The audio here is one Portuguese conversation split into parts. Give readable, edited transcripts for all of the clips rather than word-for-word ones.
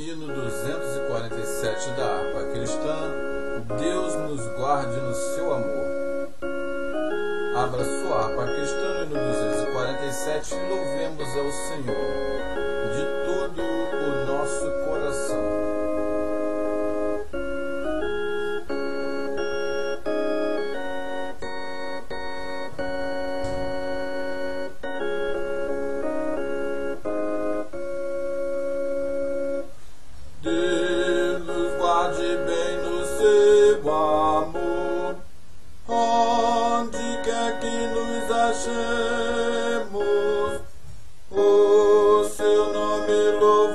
Hino 247 da harpa cristã. Deus nos guarde no seu amor. Abra sua harpa cristã no hino 247 e louvemos ao Senhor de todo o nosso coração. Deus nos guarde bem no seu amor, onde quer que nos achemos, o seu nome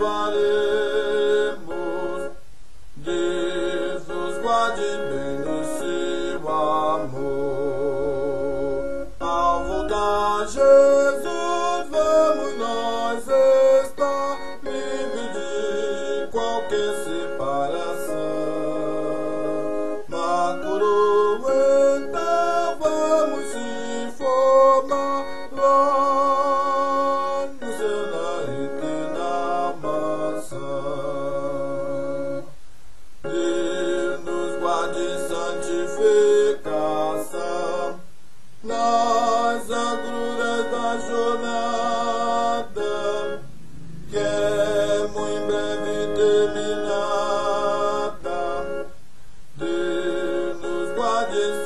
louvaremos. Deus nos guarde bem no seu amor. Ao voltar Jesus, vamos nós estar livres de qualquer separação. Na coroa então vamos se formar lá no céu da eterna mansão. Deus nos guarde em santificação nas agruras da jornada, que é muito breve terminada. Deus nos guarde em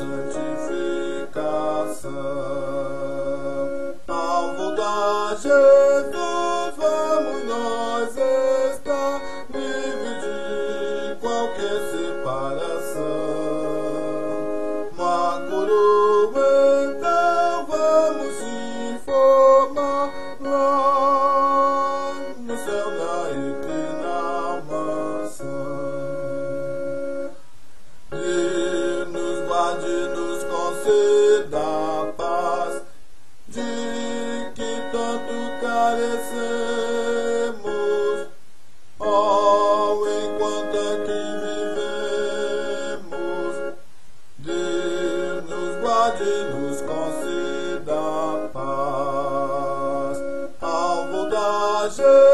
santificação. Ao voltar Jesus, vamos nós estar livres de qualquer separação. Uma coroa então vamos se formar lá no céu da eterna mansão. Deus nos guarde e nos conceda a paz de que tanto carecemos, enquanto aqui vivemos. Deus nos guarde e nos conceda a paz. Ao voltar